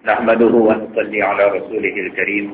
Nahmaduhu wa nusalli ala rasulihil karim.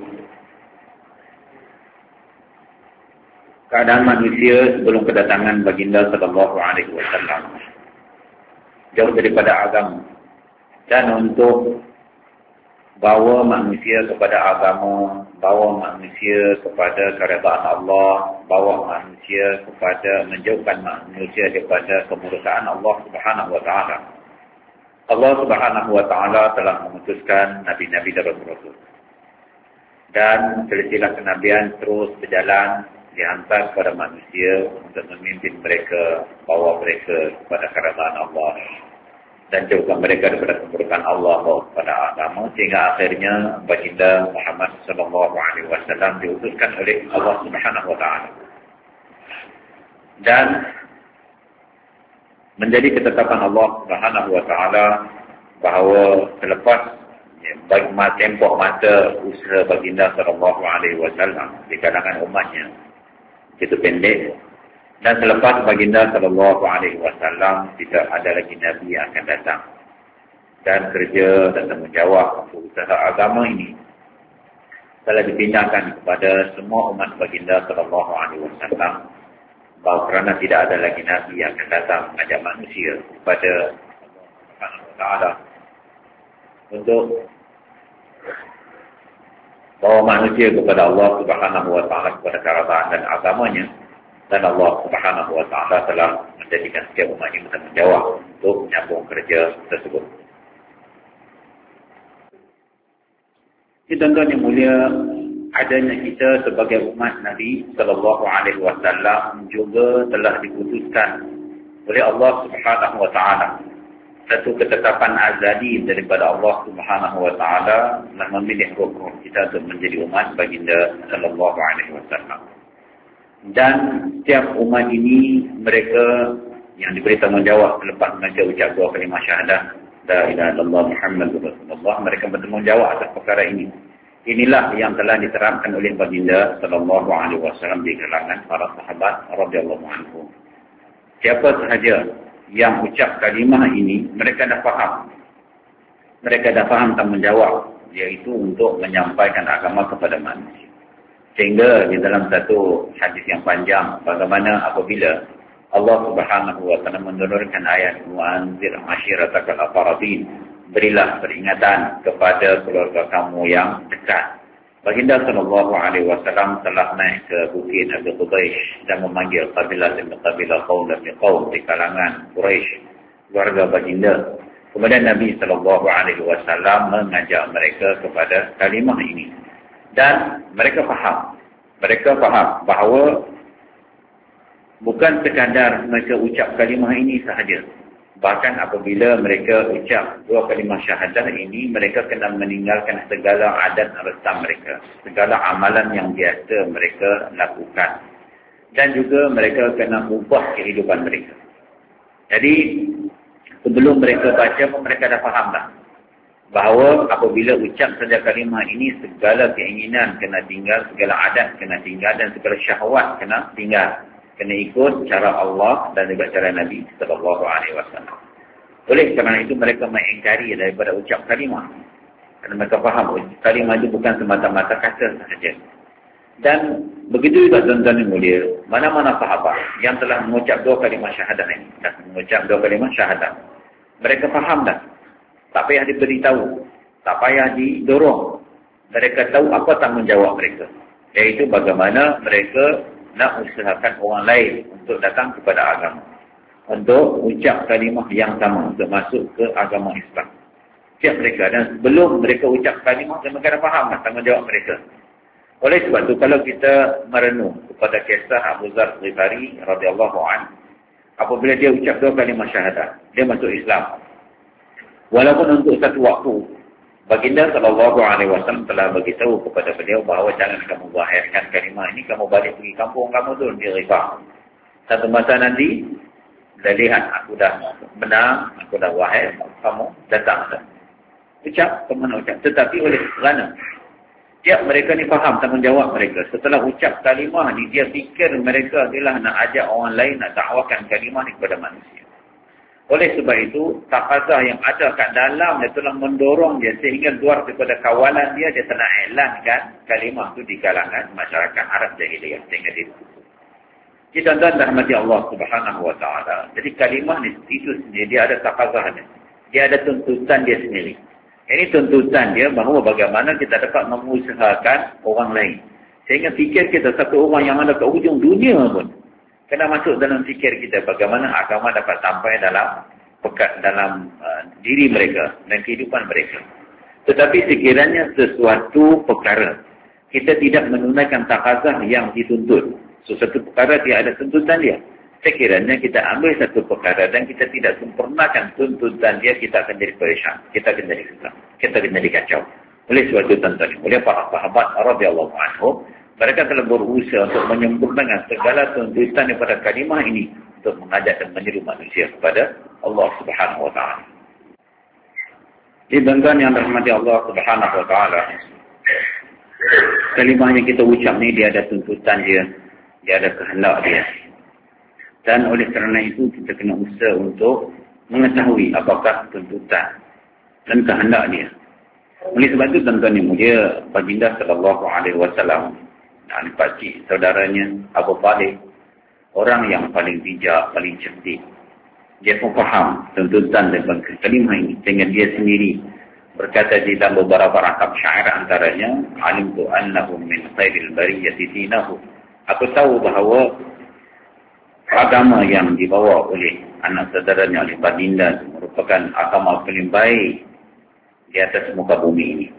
Keadaan manusia sebelum kedatangan baginda sallallahu alaihi wasallam jauh daripada agama, dan untuk bawa manusia kepada agama, bawa manusia kepada keredaan Allah, bawa manusia kepada menjauhkan manusia daripada kemurkaan Allah Subhanahu wa taala. Allah Subhanahu wa taala telah memutuskan nabi-nabi dan rasul-rasul, dan silsilah kenabian terus berjalan, dihantar kepada manusia untuk memimpin mereka, bawa mereka kepada keredaan Allah dan jauhkan mereka daripada keburukan Allah kepada agama, sehingga akhirnya baginda Muhammad sallallahu alaihi wasallam diutuskan oleh Allah Subhanahu wa taala. Dan menjadi ketetapan Allah Subhanahu wa taala bahawa selepas tempoh masa usaha baginda sallallahu alaihi wasallam di kalangan umatnya itu pendek, dan selepas baginda sallallahu alaihi wasallam tidak ada lagi nabi yang akan datang, dan kerja dan tanggungjawab untuk usaha agama ini telah dipindahkan kepada semua umat baginda sallallahu alaihi wasallam, bahawa kerana tidak ada lagi nabi yang akan datang mengajak manusia kepada Allah Subhanahu wa taala untuk bawa manusia kepada Allah Subhanahu wa taala, kepada keredaan dan agamanya. Dan Allah Subhanahu wa taala telah menjadikan setiap umat ini bertanggungjawab untuk menyambung kerja tersebut. Ini tuan-tuan yang mulia, adanya kita sebagai umat Nabi sallallahu alaihi wasallam juga telah diputuskan oleh Allah Subhanahu wa taala. Satu ketetapan azali daripada Allah Subhanahu wa taala telah memilih roh kita untuk menjadi umat baginda sallallahu alaihi wasallam. Dan setiap umat ini, mereka yang diberi tanggungjawab selepas mengajar ucap dua kalimah syahadah la ilaha illallah Muhammadur Rasulullah, mereka bertanggungjawab atas perkara ini. Inilah yang telah diterapkan oleh baginda sallallahu alaihi wasallam di kalangan para sahabat radhiyallahu anhum. Siapa sahaja yang ucap kalimah ini, mereka dah faham. Mereka dah faham tanggungjawab, iaitu untuk menyampaikan agama kepada manusia. Sehingga di dalam satu hadis yang panjang, bagaimana apabila Allah Subhanahu wa taala menurunkan ayat Mu'anzir ashiratakal aqrabin, berilah peringatan kepada keluarga kamu yang dekat. Baginda sallallahu alaihi wasallam telah naik ke bukit Abi Qubaish dan memanggil kabilah demi kabilah, kaum demi kaum di kalangan Quraisy, keluarga baginda. Kemudian Nabi sallallahu alaihi wasallam mengajak mereka kepada kalimah ini. Dan mereka faham bahawa bukan sekadar mereka ucap kalimah ini sahaja. Bahkan apabila mereka ucap dua kalimah syahadah ini, mereka kena meninggalkan segala adat resam mereka, segala amalan yang biasa mereka lakukan. Dan juga mereka kena ubah kehidupan mereka. Jadi sebelum mereka baca pun mereka dah faham dah bahawa apabila ucap saja kalimah ini, segala keinginan kena tinggal, segala adat kena tinggal, dan segala syahwat kena tinggal. Kena ikut cara Allah dan juga cara Nabi sallallahu alaihi wasallam. Oleh kerana itu mereka mengingkari daripada ucap kalimah. Kerana mereka faham kalimah itu bukan semata-mata kata sahaja. Dan begitu juga tuan-tuan yang mulia, mana-mana sahabat yang telah mengucap dua kalimah syahadah ini, dan mengucap dua kalimah syahadah, mereka faham dah. Tak payah diberitahu, tak payah didorong. Mereka tahu apa tanggungjawab mereka, iaitu bagaimana mereka nak usahakan orang lain untuk datang kepada agama, untuk ucap kalimah yang sama, untuk masuk ke agama Islam. Setiap mereka, dan sebelum mereka ucap kalimah, mereka dah faham tanggungjawab mereka. Oleh sebab itu, kalau kita merenung kepada kisah Abu Dzar Ghifari radhiyallahu anhu, apabila dia ucap dua kalimah syahadah, dia masuk Islam. Walaupun untuk satu waktu, baginda sallallahu alaihi wasallam telah beritahu kepada beliau bahawa jangan kamu zahirkan kalimah ini, kamu balik pergi kampung kamu tu di Rifah. Satu masa nanti, dah lihat aku dah benar, aku dah wahai, kamu datang. Ucap, kemana ucap. Tetapi oleh kerana tiap mereka ni faham tanggungjawab mereka. Setelah ucap kalimah ni, dia fikir mereka adalah nak ajak orang lain, nak dakwakan kalimah ni kepada manusia. Oleh sebab itu, taqazah yang ada kat dalam dia telah mendorong dia sehingga keluar daripada kawalan dia telah elankan kalimah itu di kalangan masyarakat Arab jahiliyah sehingga dia kita rahmati Allah Subhanahu wa taala. Jadi kalimah itu sendiri dia ada taqazahnya. Dia ada tuntutan dia sendiri. Ini tuntutan dia bahawa bagaimana kita dapat mengusahakan orang lain. Sehingga fikir kita satu orang yang ada ke ujung dunia pun kena masuk dalam fikir kita bagaimana agama dapat sampai dalam diri mereka dan kehidupan mereka. Tetapi sekiranya sesuatu perkara kita tidak menunaikan taqazah yang dituntut, sesuatu perkara dia ada tuntutan dia, sekiranya kita ambil satu perkara dan kita tidak sempurnakan tuntutan dia, kita akan jadi perishan, kita akan jadi susah, kita akan jadi kacau. Oleh sebab itu tuan-tuan, oleh para sahabat radhiyallahu anhum, mereka telah berusaha untuk menyempurnakan segala tuntutan daripada kalimah ini untuk mengajak dan menyeru manusia kepada Allah Subhanahu wa taala. Di tuan-tuan yang dirahmati Allah Subhanahu wa taala, kalimah yang kita ucap ni dia ada tuntutan dia ada kehendak dia. Dan oleh kerana itu kita kena usaha untuk mengetahui apakah tuntutan dan kehendak dia. Oleh sebab itu tuan-tuan yang mulia, baginda sallallahu alaihi wasallam dan pakcik saudaranya Abu Talib, orang yang paling bijak, paling cerdik. Dia pun faham tuntutan dan kalimah ini sehingga dia sendiri berkata di dalam beberapa rangkap syair antaranya, alimtu annahu min khairil bariyati dinahu. Aku tahu bahawa agama yang dibawa oleh anak saudaranya oleh baginda merupakan agama paling baik di atas muka bumi ini.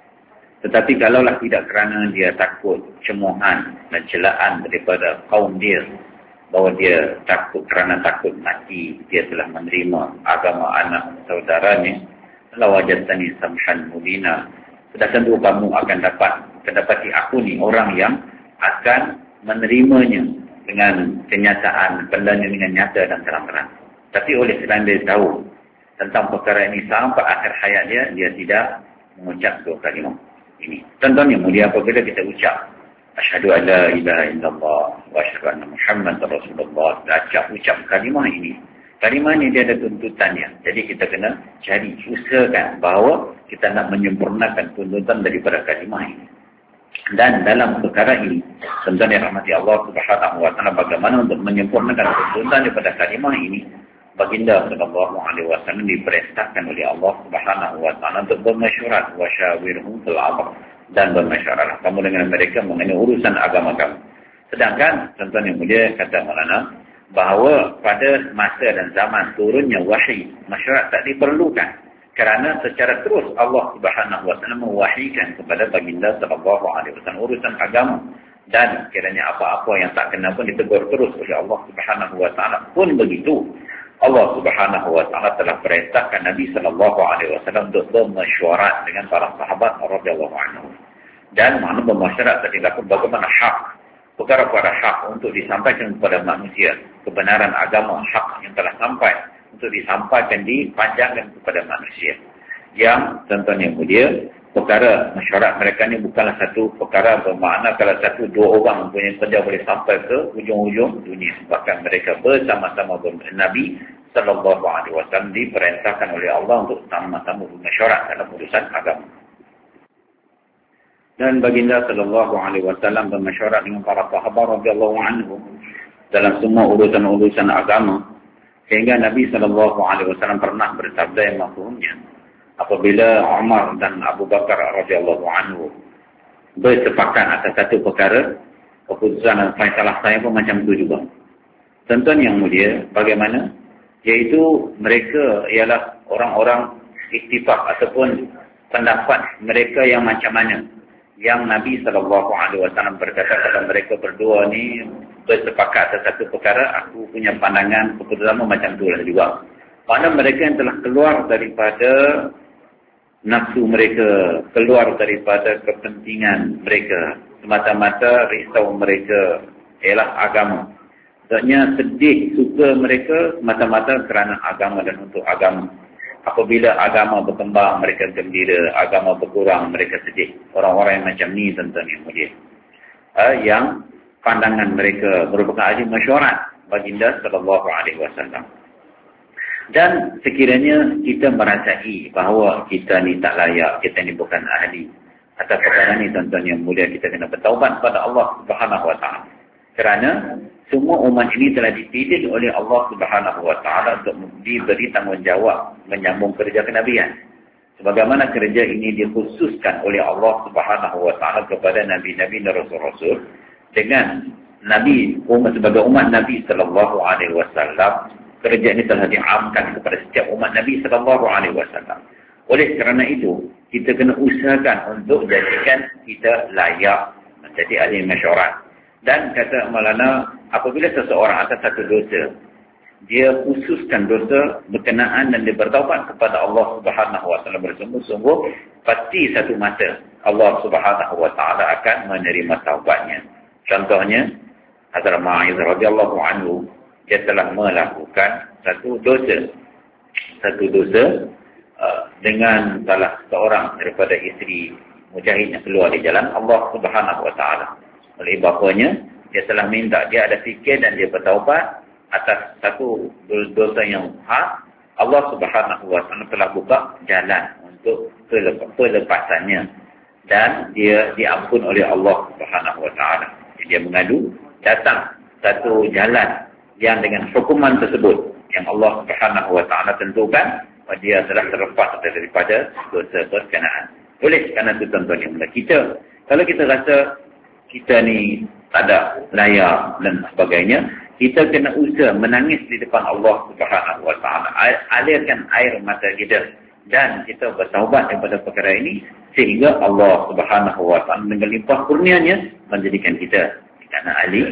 Tetapi kalaulah tidak kerana dia takut cemohan dan celaan daripada kaum dia, bahawa dia kerana takut mati, dia telah menerima agama anak saudaranya, la wajadtani samhan mubina. Sudah tentu kamu akan mendapati aku ni orang yang akan menerimanya dengan kenyataan, pendanya dengan nyata dan terang-terang. Tapi oleh kerana dia tahu tentang perkara ini sampai akhir hayat dia tidak mengucap dua kalimah ini. Tuan-tuan yang mulia, apabila kita ucap asyhadu an la ilaha illallah wa asyhadu anna Muhammadar Rasulullah, ucap kalimah ini dia ada tuntutannya. Jadi kita kena cari, usahakan bahawa kita nak menyempurnakan tuntutan daripada kalimah ini. Dan dalam perkara ini, tuan-tuan yang rahmati Allah Subhanahu wa taala, bagaimana untuk menyempurnakan tuntutan daripada kalimah ini, baginda sallallahu alaihi wasallam diperintahkan oleh Allah Subhanahu wa taala untuk bermasyurat, wa syawirhum fil amr, dan bermasyuratlah kamu dengan mereka mengenai urusan agama kamu. Sedangkan tuan-tuan yang mulia, kata Maulana bahawa pada masa dan zaman turunnya wahyi, masyurat tak diperlukan kerana secara terus Allah Subhanahu wa taala mewahykan kepada baginda sallallahu alaihi wasallam urusan agama, dan kiranya apa-apa yang tak kena pun ditegur terus oleh Allah Subhanahu wa taala. Pun begitu, Allah Subhanahu wa taala telah perintahkan Nabi sallallahu alaihi wasallam untuk bermasyurat dengan para sahabat radhiyallahu anhum. Dan makna bermasyurat tadi dilakukan bagaimana hak, perkara-perkara hak untuk disampaikan kepada manusia, kebenaran agama hak yang telah sampai untuk disampaikan, dipanjangkan kepada manusia. Yang tuan-tuan yang mulia, perkara masyarakat mereka ni bukanlah satu perkara bermakna kalau satu dua orang mempunyai kerja boleh sampai ke ujung-ujung dunia. Bahkan mereka bersama-sama Nabi sallallahu alaihi wasallam diperintahkan oleh Allah untuk sama-sama bermasyarakat dalam urusan agama. Dan baginda sallallahu alaihi wasallam bermasyarakat dengan para sahabat radhiyallahu anhum dalam semua urusan-urusan agama, sehingga Nabi sallallahu alaihi wasallam pernah bersabda yang mafhumnya, apabila Umar dan Abu Bakar radhiyallahu anhu bersepakat atas satu perkara, keputusan dan faisalah saya pun macam itu juga. Tuan-tuan yang mulia, bagaimana? Iaitu mereka ialah orang-orang ittifaq ataupun pendapat mereka yang macam mana, yang Nabi SAW berkata kepada mereka berdua ni bersepakat atas satu perkara, aku punya pandangan keputusan macam itulah juga. Mana mereka yang telah keluar daripada nafsu mereka, keluar daripada kepentingan mereka, semata-mata risau mereka ialah agama. Maksudnya sedih, suka mereka semata-mata kerana agama dan untuk agama. Apabila agama berkembang, mereka gembira. Agama berkurang, mereka sedih. Orang-orang yang macam ni tuan-tuan yang mulia, yang pandangan mereka merupakan ahli masyurat baginda sallallahu alaihi wasallam. Dan sekiranya kita merasai bahawa kita ni tak layak, kita ni bukan ahli atas perkara ni, tuan-tuan yang mulia, kita kena bertaubat kepada Allah Subhanahu Wa Taala. Kerana semua umat ini telah dipilih oleh Allah Subhanahu Wa Taala untuk diberi tanggungjawab menyambung kerja kenabian. Sebagaimana kerja ini dikhususkan oleh Allah Subhanahu Wa Taala kepada nabi-nabi dan rasul-rasul, dengan nabi umat sebagai umat Nabi sallallahu alaihi wasallam, kerja ini telah diamkan kepada setiap umat Nabi sallallahu alaihi wasallam. Oleh kerana itu, kita kena usahakan untuk jadikan kita layak menjadi ahli masyarakat. Dan kata Maulana, apabila seseorang atas satu dosa, dia khususkan dosa berkenaan dan dia bertaubat kepada Allah Subhanahu wa taala bersungguh-sungguh, pasti satu masa Allah Subhanahu wa taala akan menerima taubatnya. Contohnya, Hazrat Mu'adz radhiyallahu anhu, dia telah melakukan satu dosa dengan salah seorang daripada isteri mujahid yang keluar di jalan Allah Subhanahu wa taala. Oleh bapanya, dia telah minta, dia ada fikir dan dia bertaubat atas satu dosa yang hak. Allah Subhanahu wa taala telah buka jalan untuk pelepasannya dan dia diampun oleh Allah Subhanahu wa taala. Dia mengadu, datang satu jalan yang dengan hukuman tersebut yang Allah Subhanahu wa taala tentukan, dia telah terlepas daripada dosa berkenaan. Oleh kerana itu, tuan-tuan yang mulia, kalau kita rasa kita ni tak ada layak dan sebagainya, kita kena usaha menangis di depan Allah Subhanahu wa taala, alirkan air mata kita dan kita bertaubat daripada perkara ini, sehingga Allah Subhanahu wa taala dengan limpah kurnianya menjadikan kita kerana ahli.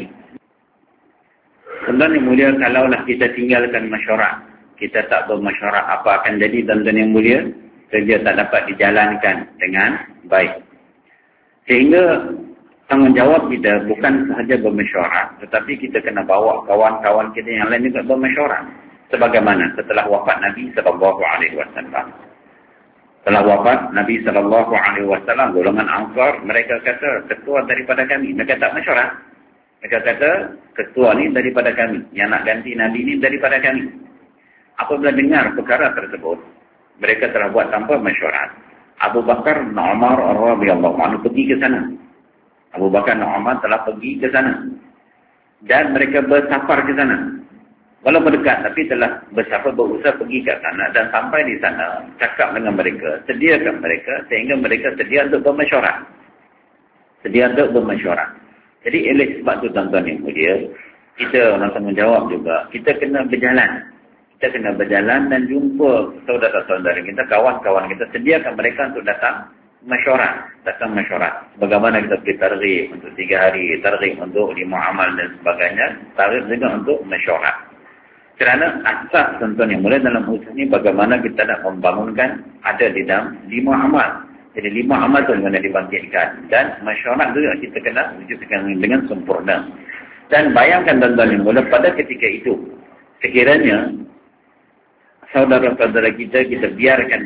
Tuan-tuan yang mulia, kalaulah kita tinggalkan masyarakat, kita tak bermasyarakat, apa akan jadi, tuan-tuan yang mulia? Kerja tak dapat dijalankan dengan baik. Sehingga tanggungjawab kita bukan sahaja bermasyarakat, tetapi kita kena bawa kawan-kawan kita yang lain juga bermasyarakat. Sebagaimana setelah wafat Nabi sallallahu alaihi wasallam. Setelah wafat Nabi sallallahu alaihi wasallam, golongan Ansar, mereka kata, ketua daripada kami. Mereka tak masyarakat. Mereka kata, ketua ni daripada kami, yang nak ganti Nabi ni daripada kami. Apabila dengar perkara tersebut, mereka telah buat tanpa masyarakat. Abu Bakar dan Umar radhiyallahu anhu pergi ke sana. Abu Bakar dan Umar telah pergi ke sana. Dan mereka bersafar ke sana. Walaupun dekat, tapi telah bersafar, berusaha pergi ke sana. Dan sampai di sana, cakap dengan mereka, sediakan mereka, sehingga mereka sedia untuk bermasyarakat. Sedia untuk bermasyarakat. Jadi, oleh sebab itu, tuan-tuan yang mulia, kita orang tanggungjawab juga, kita kena berjalan. Kita kena berjalan dan jumpa saudara-saudara kita, kawan-kawan kita, sediakan mereka untuk datang masyarakat. Sebagaimana kita pergi targhib untuk 3 hari, targhib untuk 5 amal dan sebagainya, targhib juga untuk masyarakat. Kerana asas, tuan-tuan yang mulia, dalam usaha ini bagaimana kita nak membangunkan ada di dalam 5 amal. Jadi 5 amal itu kena dibangkitkan. Dan masyarakat juga kita kena wujudkan dengan sempurna. Dan bayangkan, tuan-tuan yang mulia, pada ketika itu, sekiranya saudara-saudara kita biarkan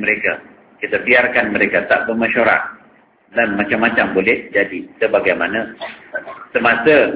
mereka tak bermasyarakat, dan macam-macam boleh jadi. Sebagaimana semasa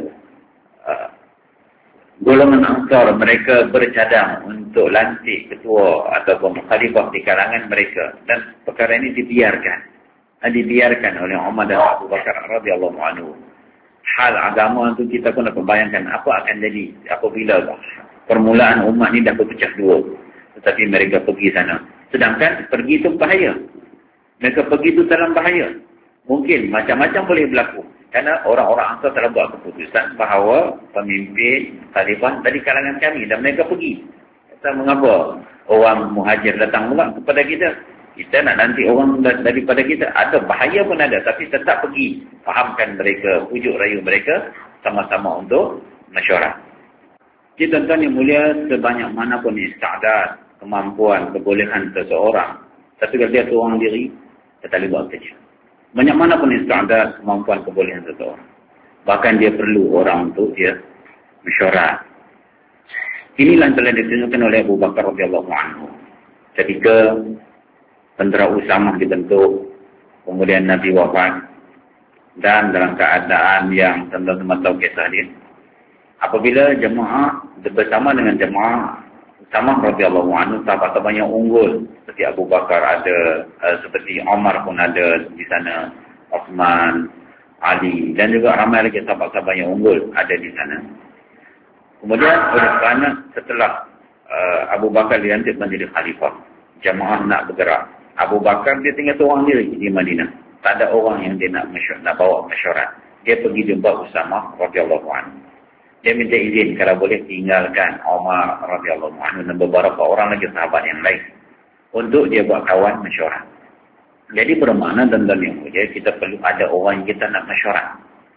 golongan Ansar, mereka bercadang untuk lantik ketua ataupun khalifah di kalangan mereka, dan perkara ini dibiarkan oleh Umar dan Abu Bakar radhiyallahu anhu. Hal agama itu kita pun dapat bayangkan apa akan jadi apabila permulaan umat ini dah berpecah dua, tetapi mereka pergi sana. Sedangkan pergi itu bahaya. Mereka pergi itu dalam bahaya. Mungkin macam-macam boleh berlaku. Kerana orang-orang Ansar telah buat keputusan bahawa pemimpin khalifah dari kalangan kami, dan mereka pergi. Kata, mengapa orang muhajir datang pula kepada kita? Kita nak nanti orang daripada kita. Ada bahaya pun ada, tapi tetap pergi. Fahamkan mereka, pujuk rayu mereka, sama-sama untuk masyarakat. Jadi, tuan-tuan yang mulia, sebanyak mana pun isti'adat, kemampuan, kebolehan seseorang, tapi kalau dia seorang diri, dia tak boleh buat kerja. Banyak mana pun isti'adat, kemampuan, kebolehan seseorang, bahkan dia perlu orang untuk dia masyarakat. Inilah yang telah ditunjukkan oleh Abu Bakar radhiyallahu anhu ketika tentera Usamah dibentuk, kemudian Nabi wafat, dan dalam keadaan yang teman-teman tahu kisah dia, apabila jemaah bersama dengan jemaah Usamah radhiyallahu anhu sahabat-sahabat yang unggul seperti Abu Bakar ada, seperti Umar pun ada di sana, Uthman, Ali dan juga ramai lagi sahabat-sahabat yang unggul ada di sana. Kemudian oleh kerana setelah Abu Bakar dilantik menjadi khalifah, jamaah nak bergerak. Abu Bakar dia tinggal seorang diri di Madinah. Tak ada orang yang dia nak bawa mesyuarat. Dia pergi jumpa Usamah radhiyallahu anhu. Dia minta izin kalau boleh tinggalkan Umar radhiyallahu anhu dan beberapa orang lagi sahabat yang lain untuk dia buat kawan mesyuarat. Jadi bermakna tuan-tuan yang mulia, kita perlu ada orang yang kita nak mesyuarat.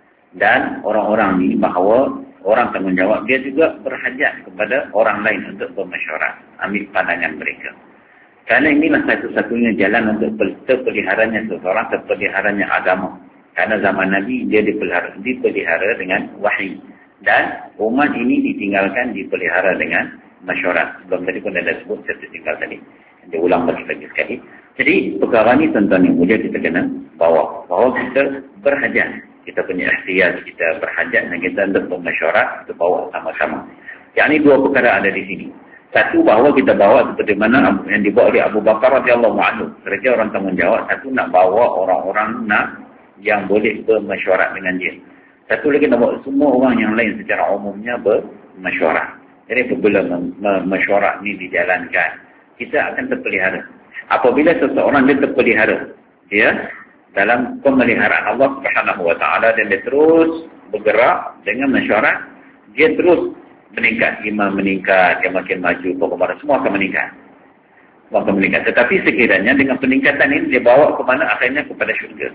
Dan orang-orang ni bahawa orang tanggungjawab dia juga berhajat kepada orang lain untuk bermesyuarat, ambil pandangan mereka. Kerana inilah satu-satunya jalan untuk terpeliharanya seseorang, terpeliharanya agama. Karena zaman Nabi dia dipelihara dengan wahyu. Dan umat ini ditinggalkan, dipelihara dengan mesyuarat. Sebelum tadi pun ada sebut, saya tertinggal tadi. Dia ulang lagi sekali. Jadi perkara ni tuan-tuan yang mulia kita kena bawa. Bahawa kita berhajat. Kita punya ikhtiar, kita berhajat dan kita untuk bermesyuarat, kita bawa sama-sama. Yang ini dua perkara ada di sini. Satu, bahawa kita bawa seperti mana yang dibawa oleh Abu Bakar radhiyallahu anhu. Mereka orang tanggungjawab. Satu, nak bawa orang-orang yang boleh bermesyuarat dengan dia. Satu lagi, nak bawa semua orang yang lain secara umumnya bermesyuarat. Jadi apabila mesyuarat ni dijalankan, kita akan terpelihara. Apabila seseorang dia terpelihara, dia dalam pemeliharaan Allah Subhanahu wa taala dan dia terus bergerak dengan mesyuarat, dia terus meningkat, iman meningkat, dia makin maju, pokoknya semua akan meningkat. Semua akan meningkat. Tetapi sekiranya dengan peningkatan ini dia bawa ke mana? Akhirnya kepada syurga.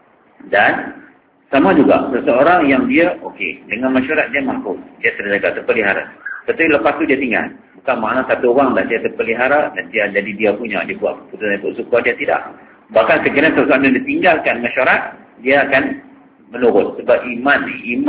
Dan sama juga seseorang yang dia dengan mesyuarat dia mampu, dia terjaga, terpelihara. Tetapi lepas tu dia tinggal. Bukan makna satu orang dah dia terpelihara dan dia jadi dia punya, dia buat keputusan ikut suka, dia tidak. Bahkan sekiranya seseorang yang ditinggalkan mesyuarat, dia akan menurun. Sebab iman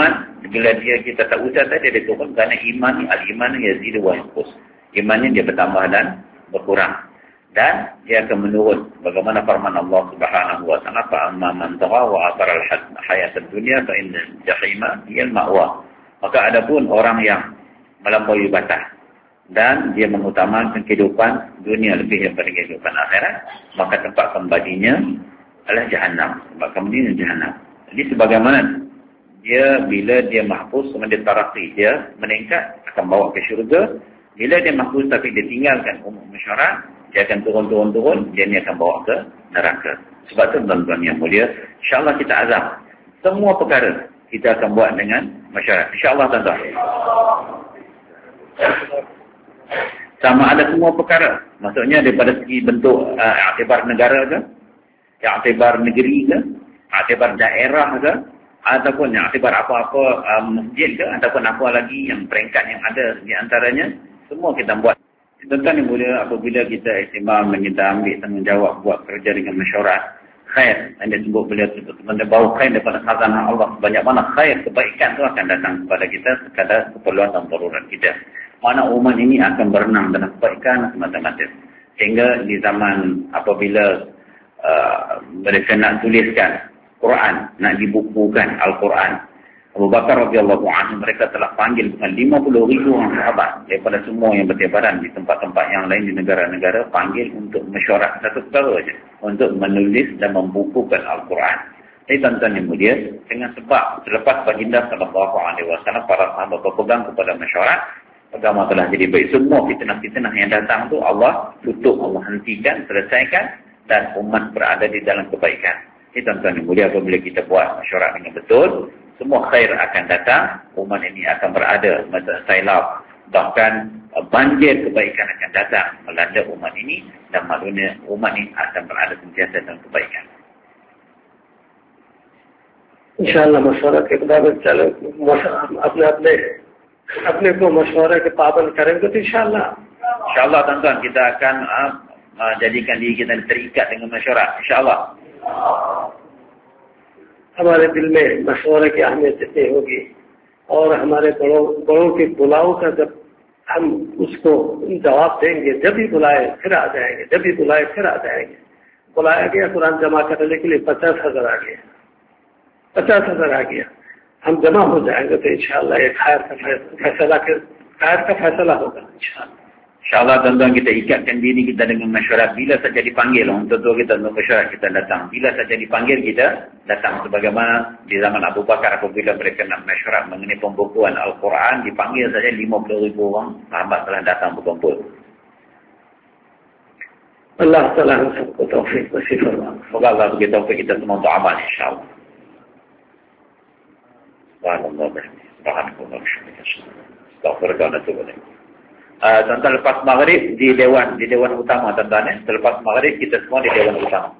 bila kita tak usah tadi dia turun, kerana iman ni, al-iman yazidu wa yanqus. Imannya dia bertambah dan berkurang. Dan dia akan menurun. Bagaimana firman Allah Subhanahu wa taala, fa amma man tagha wa athara al-hayat ad-dunya fa inna jahima hiya al-ma'wa. Maka adapun orang yang melampaui batas dan dia mengutamakan kehidupan dunia lebih daripada kehidupan akhirat, maka tempat kembalinya adalah jahannam. Tempat kembalinya jahannam. Jadi sebagaimana dia bila dia mahfuz, kemudian taraqi, dia meningkat, akan bawa ke syurga. Bila dia mahfuz tapi dia tinggalkan umum mesyuarat, dia akan turun, dia ni akan bawa ke neraka. Sebab tu tuan-tuan yang mulia, insya-Allah kita azam semua perkara kita akan buat dengan mesyuarat. Insya-Allah tuan-tuan. Sama ada semua perkara. Maksudnya daripada segi bentuk i'tibar negara ke, i'tibar negeri ke, i'tibar daerah ke, ataupun i'tibar apa-apa masjid ke, ataupun apa lagi yang peringkat yang ada di antaranya, semua kita buat. Tuan-tuan yang mulia, apabila kita iktimam dan kita ambil tanggungjawab buat kerja dengan mesyuarat, khair, yang dia sebut beliau teman-teman bau khair daripada khazanah Allah. Banyak mana khair, kebaikan itu akan datang kepada kita sekadar keperluan dan darurat kita. Mana umat ini akan berenang dalam kebaikan semata-mata. Sehingga di zaman apabila mereka nak tuliskan Quran, nak dibukukan Al-Quran, Abu Bakar radhiyallahu anhu, mereka telah panggil bukan 50,000 orang sahabat daripada semua yang bertebaran di tempat-tempat yang lain di negara-negara, panggil untuk mesyuarat satu perkara saja, untuk menulis dan membukukan Al-Quran. Jadi tuan-tuan yang mulia, dengan sebab selepas baginda sallallahu alaihi wasallam, para sahabat berpegang kepada mesyuarat, agama telah jadi baik. Semua fitnah-fitnah yang datang tu Allah tutup, Allah hentikan, selesaikan, dan umat berada di dalam kebaikan. Jadi tuan-tuan yang mulia, apabila kita buat mesyuarat dengan betul, semua khair akan datang, umat ini akan berada masa sailab, bahkan banjir kebaikan akan datang melanda umat ini, dan maknanya umat ini akan berada sentiasa dalam kebaikan. इंशाअल्लाह मशवरा के मुताबिक चलो, अपने को मशवरा के पाबंद करेंगे तो इंशाअल्लाह tuan-tuan kita akan jadikan diri kita terikat dengan mesyuarat, insyaallah. हमारे दिल में मशवरे की अहमियत इतनी होगी और हमारे बड़ों के बुलाव का जब हम उसको जवाब देंगे, जब भी बुलाए फिर आ जाएंगे, जब भी बुलाए फिर आ जाएंगे। बुलाया गया कुरान जमा करने के लिए 50,000 आ गया, 50,000 आ गया, हम जमा हो जाएंगे तो इंशाअल्लाह एक खैर का फैसला होगा इंशाअल्लाह। InsyaAllah tuan-tuan kita ikatkan diri kita dengan masyarakat. Bila saja dipanggil, orang tua kita untuk masyarakat kita datang. Bila saja dipanggil kita datang. Sebagaimana di zaman Abu Bakar apabila mereka nak masyarakat mengenai pembukuan Al-Quran, dipanggil saja 50,000 orang, sahabat telah datang berkumpul. Allah Ta'ala hamsaku taufiq wa sifat. Semoga Allah bagi taufik kita semua untuk amal insyaAllah. Subhanallah subhanallah astaghfirullah wa atubu ilaih. Tuan-tuan lepas maghrib di dewan utama tuan-tuan. Selepas maghrib kita semua di dewan utama.